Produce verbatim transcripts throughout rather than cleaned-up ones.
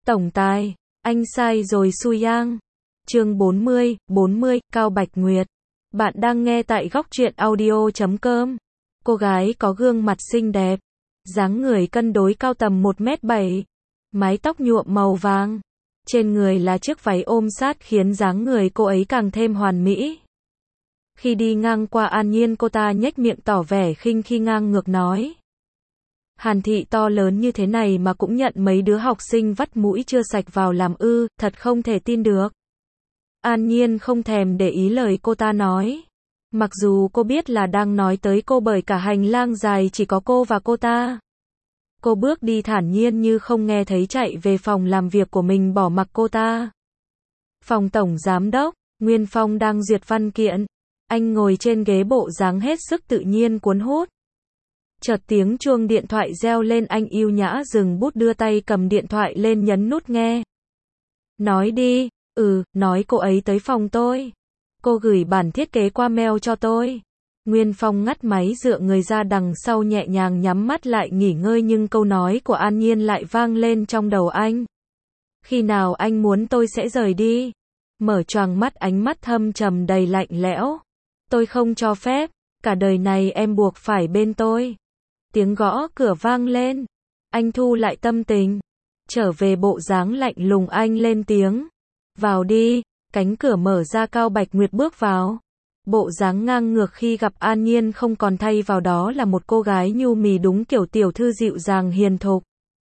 Tổng tài, anh sai rồi Xu Yang. Chương bốn mươi, bốn mươi, Cao Bạch Nguyệt. Bạn đang nghe tại góc truyện audio chấm com. Cô gái có gương mặt xinh đẹp, dáng người cân đối cao tầm một mét bảy, mái tóc nhuộm màu vàng. Trên người là chiếc váy ôm sát khiến dáng người cô ấy càng thêm hoàn mỹ. Khi đi ngang qua An Nhiên, cô ta nhếch miệng tỏ vẻ khinh khi ngang ngược nói: Hàn thị to lớn như thế này mà cũng nhận mấy đứa học sinh vắt mũi chưa sạch vào làm ư, thật không thể tin được. An Nhiên không thèm để ý lời cô ta nói. Mặc dù cô biết là đang nói tới cô bởi cả hành lang dài chỉ có cô và cô ta. Cô bước đi thản nhiên như không nghe thấy, chạy về phòng làm việc của mình bỏ mặc cô ta. Phòng tổng giám đốc, Nguyên Phong đang duyệt văn kiện. Anh ngồi trên ghế bộ dáng hết sức tự nhiên cuốn hút. Chợt tiếng chuông điện thoại reo lên, anh yêu nhã dừng bút, đưa tay cầm điện thoại lên nhấn nút nghe. Nói đi. Ừ, nói cô ấy tới phòng tôi. Cô gửi bản thiết kế qua mail cho tôi. Nguyên Phong ngắt máy, dựa người ra đằng sau nhẹ nhàng nhắm mắt lại nghỉ ngơi, nhưng câu nói của An Nhiên lại vang lên trong đầu anh. Khi nào anh muốn tôi sẽ rời đi? Mở choàng mắt, ánh mắt thâm trầm đầy lạnh lẽo. Tôi không cho phép, cả đời này em buộc phải bên tôi. Tiếng gõ cửa vang lên. Anh thu lại tâm tình, trở về bộ dáng lạnh lùng, anh lên tiếng. Vào đi. Cánh cửa mở ra, Cao Bạch Nguyệt bước vào. Bộ dáng ngang ngược khi gặp An Nhiên không còn, thay vào đó là một cô gái nhu mì đúng kiểu tiểu thư dịu dàng hiền thục.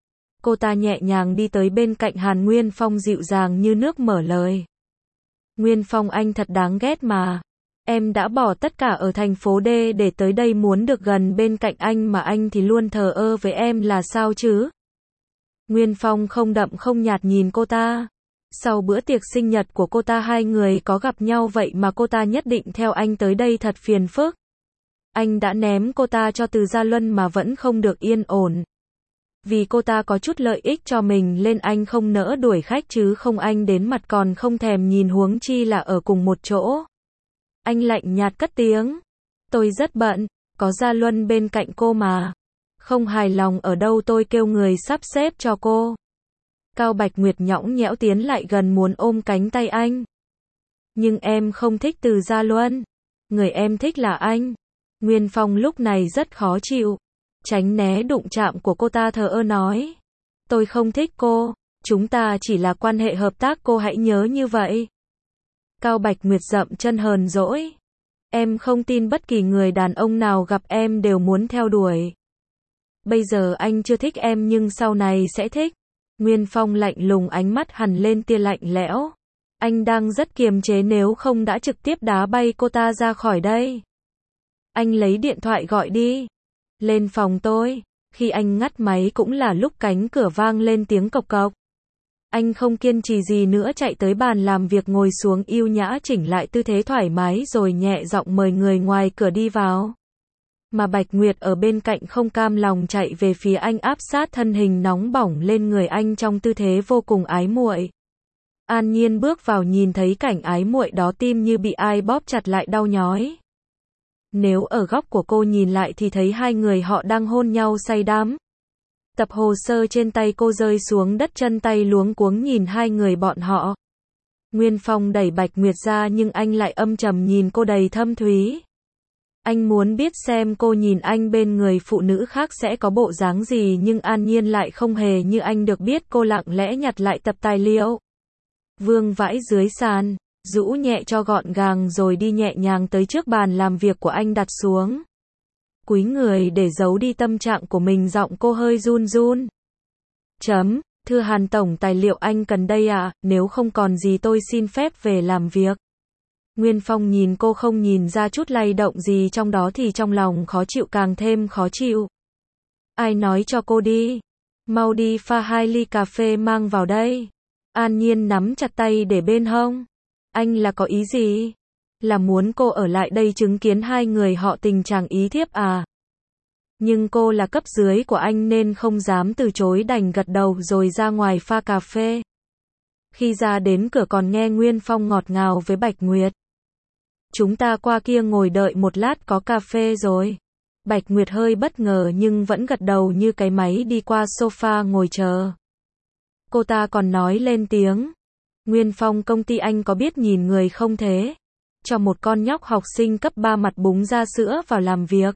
Cô ta nhẹ nhàng đi tới bên cạnh Hàn Nguyên Phong, dịu dàng như nước mở lời. Nguyên Phong, anh thật đáng ghét mà. Em đã bỏ tất cả ở thành phố D để tới đây muốn được gần bên cạnh anh mà anh thì luôn thờ ơ với em là sao chứ? Nguyên Phong không đậm không nhạt nhìn cô ta. Sau bữa tiệc sinh nhật của cô ta hai người có gặp nhau, vậy mà cô ta nhất định theo anh tới đây, thật phiền phức. Anh đã ném cô ta cho Từ Gia Luân mà vẫn không được yên ổn. Vì cô ta có chút lợi ích cho mình lên anh không nỡ đuổi khách chứ không, anh đến mặt còn không thèm nhìn, huống chi là ở cùng một chỗ. Anh lạnh nhạt cất tiếng. Tôi rất bận, có Gia Luân bên cạnh cô mà. Không hài lòng ở đâu tôi kêu người sắp xếp cho cô. Cao Bạch Nguyệt nhõng nhẽo tiến lại gần muốn ôm cánh tay anh. Nhưng em không thích Từ Gia Luân. Người em thích là anh. Nguyên Phong lúc này rất khó chịu. Tránh né đụng chạm của cô ta, thờ ơ nói. Tôi không thích cô. Chúng ta chỉ là quan hệ hợp tác, cô hãy nhớ như vậy. Cao Bạch Nguyệt dậm chân hờn dỗi. Em không tin bất kỳ người đàn ông nào gặp em đều muốn theo đuổi. Bây giờ anh chưa thích em nhưng sau này sẽ thích. Nguyên Phong lạnh lùng, ánh mắt hằn lên tia lạnh lẽo. Anh đang rất kiềm chế, nếu không đã trực tiếp đá bay cô ta ra khỏi đây. Anh lấy điện thoại gọi đi. Lên phòng tôi. Khi anh ngắt máy cũng là lúc cánh cửa vang lên tiếng cộc cộc. Anh không kiên trì gì nữa, chạy tới bàn làm việc ngồi xuống, yêu nhã chỉnh lại tư thế thoải mái rồi nhẹ giọng mời người ngoài cửa đi vào. Mà Bạch Nguyệt ở bên cạnh không cam lòng chạy về phía anh, áp sát thân hình nóng bỏng lên người anh trong tư thế vô cùng ái muội. An Nhiên bước vào, nhìn thấy cảnh ái muội đó, tim như bị ai bóp chặt lại, đau nhói. Nếu ở góc của cô nhìn lại thì thấy hai người họ đang hôn nhau say đắm. Tập hồ sơ trên tay cô rơi xuống đất, chân tay luống cuống nhìn hai người bọn họ. Nguyên Phong đẩy Bạch Nguyệt ra nhưng anh lại âm trầm nhìn cô đầy thâm thúy. Anh muốn biết xem cô nhìn anh bên người phụ nữ khác sẽ có bộ dáng gì, nhưng An Nhiên lại không hề như anh được biết, cô lặng lẽ nhặt lại tập tài liệu, vương vãi dưới sàn, rũ nhẹ cho gọn gàng rồi đi nhẹ nhàng tới trước bàn làm việc của anh, đặt xuống. Cúi người để giấu đi tâm trạng của mình, giọng cô hơi run run. Chấm, thưa Hàn tổng, tài liệu anh cần đây ạ, à? Nếu không còn gì tôi xin phép về làm việc. Nguyên Phong nhìn cô không nhìn ra chút lay động gì trong đó thì trong lòng khó chịu càng thêm khó chịu. Ai nói cho cô đi? Mau đi pha hai ly cà phê mang vào đây. An Nhiên nắm chặt tay để bên hông. Anh là có ý gì? Là muốn cô ở lại đây chứng kiến hai người họ tình trạng ý thiếp à? Nhưng cô là cấp dưới của anh nên không dám từ chối, đành gật đầu rồi ra ngoài pha cà phê. Khi ra đến cửa còn nghe Nguyên Phong ngọt ngào với Bạch Nguyệt. Chúng ta qua kia ngồi đợi một lát, có cà phê rồi. Bạch Nguyệt hơi bất ngờ nhưng vẫn gật đầu như cái máy, đi qua sofa ngồi chờ. Cô ta còn nói lên tiếng. Nguyên Phong, công ty anh có biết nhìn người không thế? Cho một con nhóc học sinh cấp ba mặt búng ra sữa vào làm việc.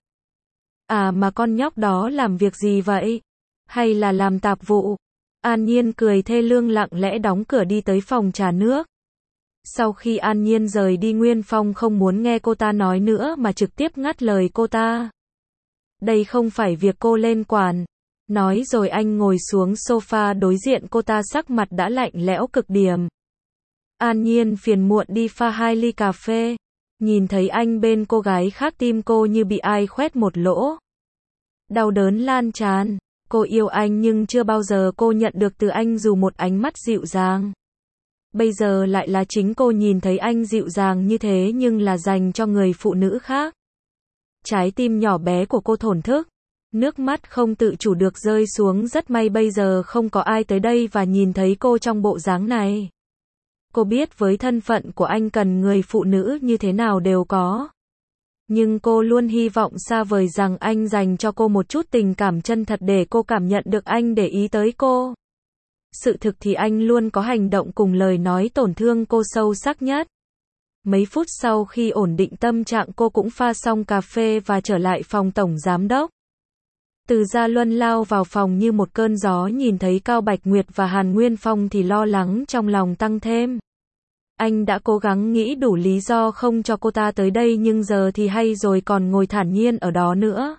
À mà con nhóc đó làm việc gì vậy? Hay là làm tạp vụ? An Nhiên cười thê lương lặng lẽ đóng cửa đi tới phòng trà nước. Sau khi An Nhiên rời đi, Nguyên Phong không muốn nghe cô ta nói nữa mà trực tiếp ngắt lời cô ta. Đây không phải việc cô lên quản. Nói rồi anh ngồi xuống sofa đối diện cô ta, sắc mặt đã lạnh lẽo cực điểm. An Nhiên phiền muộn đi pha hai ly cà phê. Nhìn thấy anh bên cô gái khác, tim cô như bị ai khoét một lỗ. Đau đớn lan tràn. Cô yêu anh nhưng chưa bao giờ cô nhận được từ anh dù một ánh mắt dịu dàng. Bây giờ lại là chính cô nhìn thấy anh dịu dàng như thế nhưng là dành cho người phụ nữ khác. Trái tim nhỏ bé của cô thổn thức. Nước mắt không tự chủ được rơi xuống. Rất may bây giờ không có ai tới đây và nhìn thấy cô trong bộ dáng này. Cô biết với thân phận của anh cần người phụ nữ như thế nào đều có. Nhưng cô luôn hy vọng xa vời rằng anh dành cho cô một chút tình cảm chân thật để cô cảm nhận được anh để ý tới cô. Sự thực thì anh luôn có hành động cùng lời nói tổn thương cô sâu sắc nhất. Mấy phút sau khi ổn định tâm trạng, cô cũng pha xong cà phê và trở lại phòng tổng giám đốc. Từ Gia Luân lao vào phòng như một cơn gió, nhìn thấy Cao Bạch Nguyệt và Hàn Nguyên Phong thì lo lắng trong lòng tăng thêm. Anh đã cố gắng nghĩ đủ lý do không cho cô ta tới đây nhưng giờ thì hay rồi, còn ngồi thản nhiên ở đó nữa.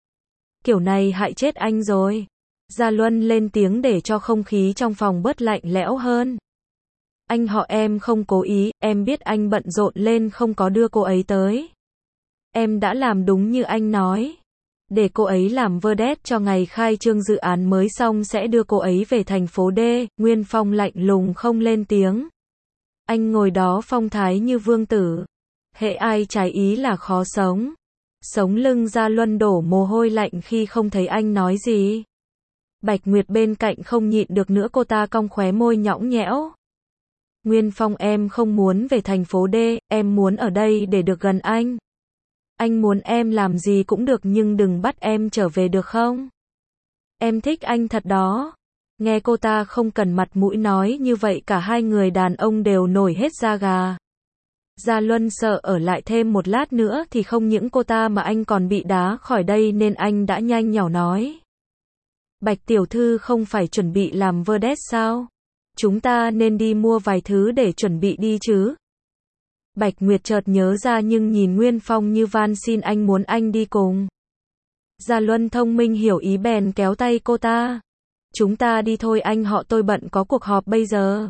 Kiểu này hại chết anh rồi. Gia Luân lên tiếng để cho không khí trong phòng bớt lạnh lẽo hơn. Anh họ, em không cố ý, em biết anh bận rộn lên không có đưa cô ấy tới. Em đã làm đúng như anh nói. Để cô ấy làm vedette cho ngày khai trương dự án mới xong sẽ đưa cô ấy về thành phố D. Nguyên Phong lạnh lùng không lên tiếng. Anh ngồi đó phong thái như vương tử. Hễ ai trái ý là khó sống. Sống lưng Gia Luân đổ mồ hôi lạnh khi không thấy anh nói gì. Bạch Nguyệt bên cạnh không nhịn được nữa, cô ta cong khóe môi nhõng nhẽo. Nguyên Phong, em không muốn về thành phố D, em muốn ở đây để được gần anh. Anh muốn em làm gì cũng được nhưng đừng bắt em trở về được không? Em thích anh thật đó. Nghe cô ta không cần mặt mũi nói như vậy, cả hai người đàn ông đều nổi hết da gà. Gia Luân sợ ở lại thêm một lát nữa thì không những cô ta mà anh còn bị đá khỏi đây nên anh đã nhanh nhỏ nói. Bạch tiểu thư không phải chuẩn bị làm vedette sao? Chúng ta nên đi mua vài thứ để chuẩn bị đi chứ. Bạch Nguyệt chợt nhớ ra nhưng nhìn Nguyên Phong như van xin anh muốn anh đi cùng. Gia Luân thông minh hiểu ý bèn kéo tay cô ta. Chúng ta đi thôi anh họ, tôi bận có cuộc họp bây giờ.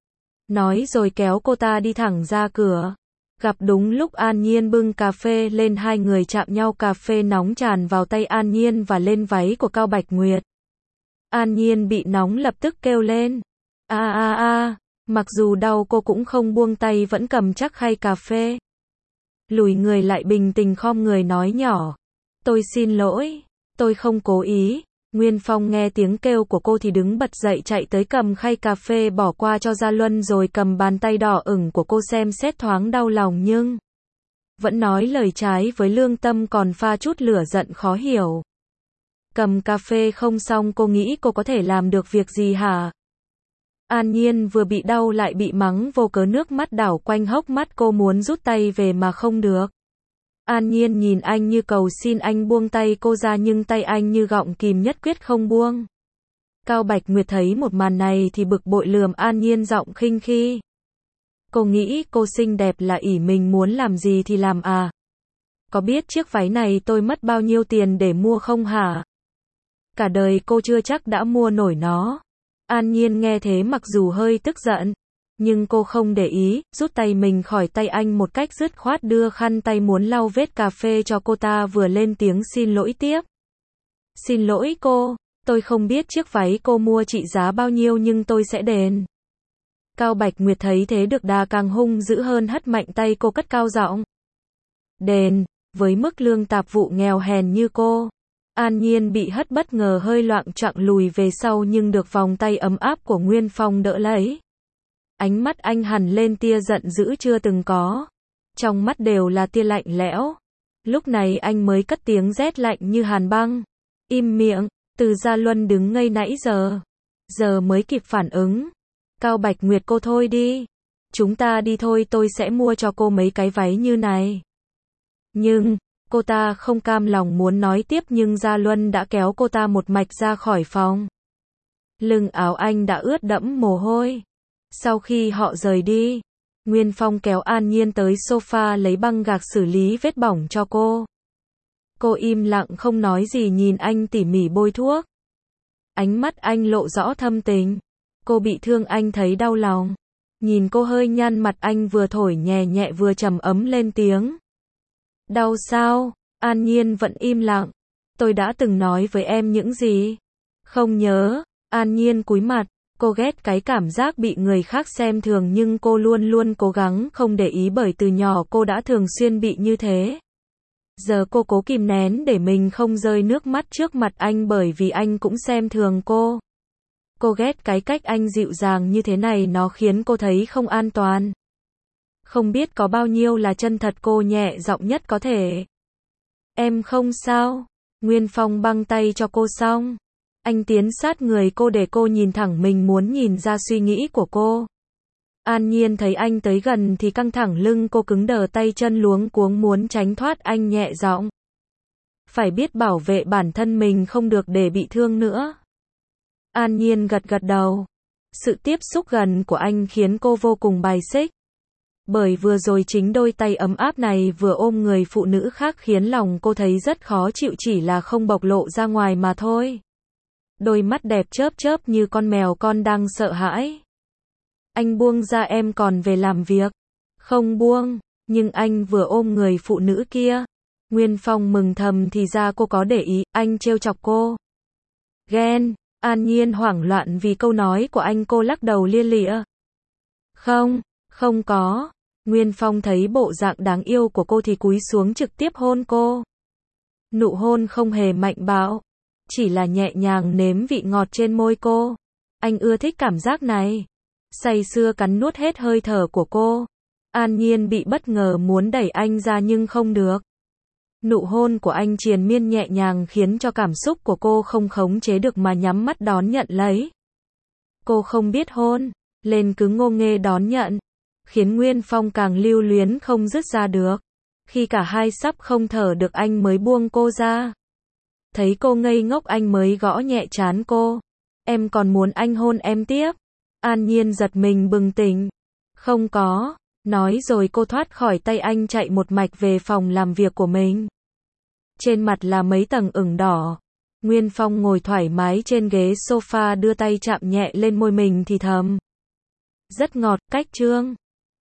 Nói rồi kéo cô ta đi thẳng ra cửa. Gặp đúng lúc An Nhiên bưng cà phê lên, hai người chạm nhau, cà phê nóng tràn vào tay An Nhiên và lên váy của Cao Bạch Nguyệt. An Nhiên bị nóng lập tức kêu lên. A a a, mặc dù đau cô cũng không buông tay, vẫn cầm chắc khay cà phê. Lùi người lại bình tĩnh khom người nói nhỏ. Tôi xin lỗi, tôi không cố ý. Nguyên Phong nghe tiếng kêu của cô thì đứng bật dậy chạy tới cầm khay cà phê bỏ qua cho Gia Luân rồi cầm bàn tay đỏ ửng của cô xem xét thoáng đau lòng nhưng vẫn nói lời trái với lương tâm, còn pha chút lửa giận khó hiểu. Cầm cà phê không xong cô nghĩ cô có thể làm được việc gì hả? An Nhiên vừa bị đau lại bị mắng vô cớ, nước mắt đảo quanh hốc mắt, cô muốn rút tay về mà không được. An Nhiên nhìn anh như cầu xin anh buông tay cô ra nhưng tay anh như gọng kìm nhất quyết không buông. Cao Bạch Nguyệt thấy một màn này thì bực bội lườm An Nhiên giọng khinh khi. Cô nghĩ cô xinh đẹp là ỷ mình muốn làm gì thì làm à? Có biết chiếc váy này tôi mất bao nhiêu tiền để mua không hả? Cả đời cô chưa chắc đã mua nổi nó. An Nhiên nghe thế mặc dù hơi tức giận, nhưng cô không để ý, rút tay mình khỏi tay anh một cách dứt khoát, đưa khăn tay muốn lau vết cà phê cho cô ta, vừa lên tiếng xin lỗi tiếp. Xin lỗi cô, tôi không biết chiếc váy cô mua trị giá bao nhiêu nhưng tôi sẽ đền. Cao Bạch Nguyệt thấy thế được đà càng hung dữ hơn, hất mạnh tay cô cất cao giọng. Đền, với mức lương tạp vụ nghèo hèn như cô. An Nhiên bị hất bất ngờ hơi loạng choạng lùi về sau nhưng được vòng tay ấm áp của Nguyên Phong đỡ lấy. Ánh mắt anh hằn lên tia giận dữ chưa từng có. Trong mắt đều là tia lạnh lẽo. Lúc này anh mới cất tiếng rét lạnh như hàn băng. Im miệng, Từ Gia Luân đứng ngây nãy giờ. giờ mới kịp phản ứng. Cao Bạch Nguyệt cô thôi đi. Chúng ta đi thôi, tôi sẽ mua cho cô mấy cái váy như này. Nhưng, cô ta không cam lòng muốn nói tiếp nhưng Gia Luân đã kéo cô ta một mạch ra khỏi phòng. Lưng áo anh đã ướt đẫm mồ hôi. Sau khi họ rời đi, Nguyên Phong kéo An Nhiên tới sofa lấy băng gạc xử lý vết bỏng cho cô. Cô im lặng không nói gì nhìn anh tỉ mỉ bôi thuốc. Ánh mắt anh lộ rõ thâm tình. Cô bị thương anh thấy đau lòng. Nhìn cô hơi nhăn mặt anh vừa thổi nhẹ nhẹ vừa trầm ấm lên tiếng. Đau sao? An Nhiên vẫn im lặng. Tôi đã từng nói với em những gì? Không nhớ. An Nhiên cúi mặt. Cô ghét cái cảm giác bị người khác xem thường nhưng cô luôn luôn cố gắng không để ý bởi từ nhỏ cô đã thường xuyên bị như thế. Giờ cô cố kìm nén để mình không rơi nước mắt trước mặt anh bởi vì anh cũng xem thường cô. Cô ghét cái cách anh dịu dàng như thế này, nó khiến cô thấy không an toàn. Không biết có bao nhiêu là chân thật, cô nhẹ giọng nhất có thể. Em không sao. Nguyên Phong băng tay cho cô xong. Anh tiến sát người cô để cô nhìn thẳng mình, muốn nhìn ra suy nghĩ của cô. An Nhiên thấy anh tới gần thì căng thẳng, lưng cô cứng đờ, tay chân luống cuống muốn tránh thoát. Anh nhẹ giọng. Phải biết bảo vệ bản thân mình, không được để bị thương nữa. An Nhiên gật gật đầu. Sự tiếp xúc gần của anh khiến cô vô cùng bài xích. Bởi vừa rồi chính đôi tay ấm áp này vừa ôm người phụ nữ khác khiến lòng cô thấy rất khó chịu, chỉ là không bộc lộ ra ngoài mà thôi. Đôi mắt đẹp chớp chớp như con mèo con đang sợ hãi. Anh buông ra, em còn về làm việc. Không buông, nhưng anh vừa ôm người phụ nữ kia. Nguyên Phong mừng thầm thì ra cô có để ý, anh trêu chọc cô. Ghen. An Nhiên hoảng loạn vì câu nói của anh, cô lắc đầu lia lịa. Không, không có. Nguyên Phong thấy bộ dạng đáng yêu của cô thì cúi xuống trực tiếp hôn cô. Nụ hôn không hề mạnh bạo, chỉ là nhẹ nhàng nếm vị ngọt trên môi cô. Anh ưa thích cảm giác này. Say sưa cắn nuốt hết hơi thở của cô. An Nhiên bị bất ngờ muốn đẩy anh ra nhưng không được. Nụ hôn của anh triền miên nhẹ nhàng khiến cho cảm xúc của cô không khống chế được mà nhắm mắt đón nhận lấy. Cô không biết hôn, lên cứ ngô nghê đón nhận, khiến Nguyên Phong càng lưu luyến không dứt ra được. Khi cả hai sắp không thở được anh mới buông cô ra. Thấy cô ngây ngốc anh mới gõ nhẹ trán cô. Em còn muốn anh hôn em tiếp? An Nhiên giật mình bừng tỉnh. Không có. Nói rồi cô thoát khỏi tay anh chạy một mạch về phòng làm việc của mình. Trên mặt là mấy tầng ửng đỏ. Nguyên Phong ngồi thoải mái trên ghế sofa đưa tay chạm nhẹ lên môi mình thì thầm. Rất ngọt, cách trương.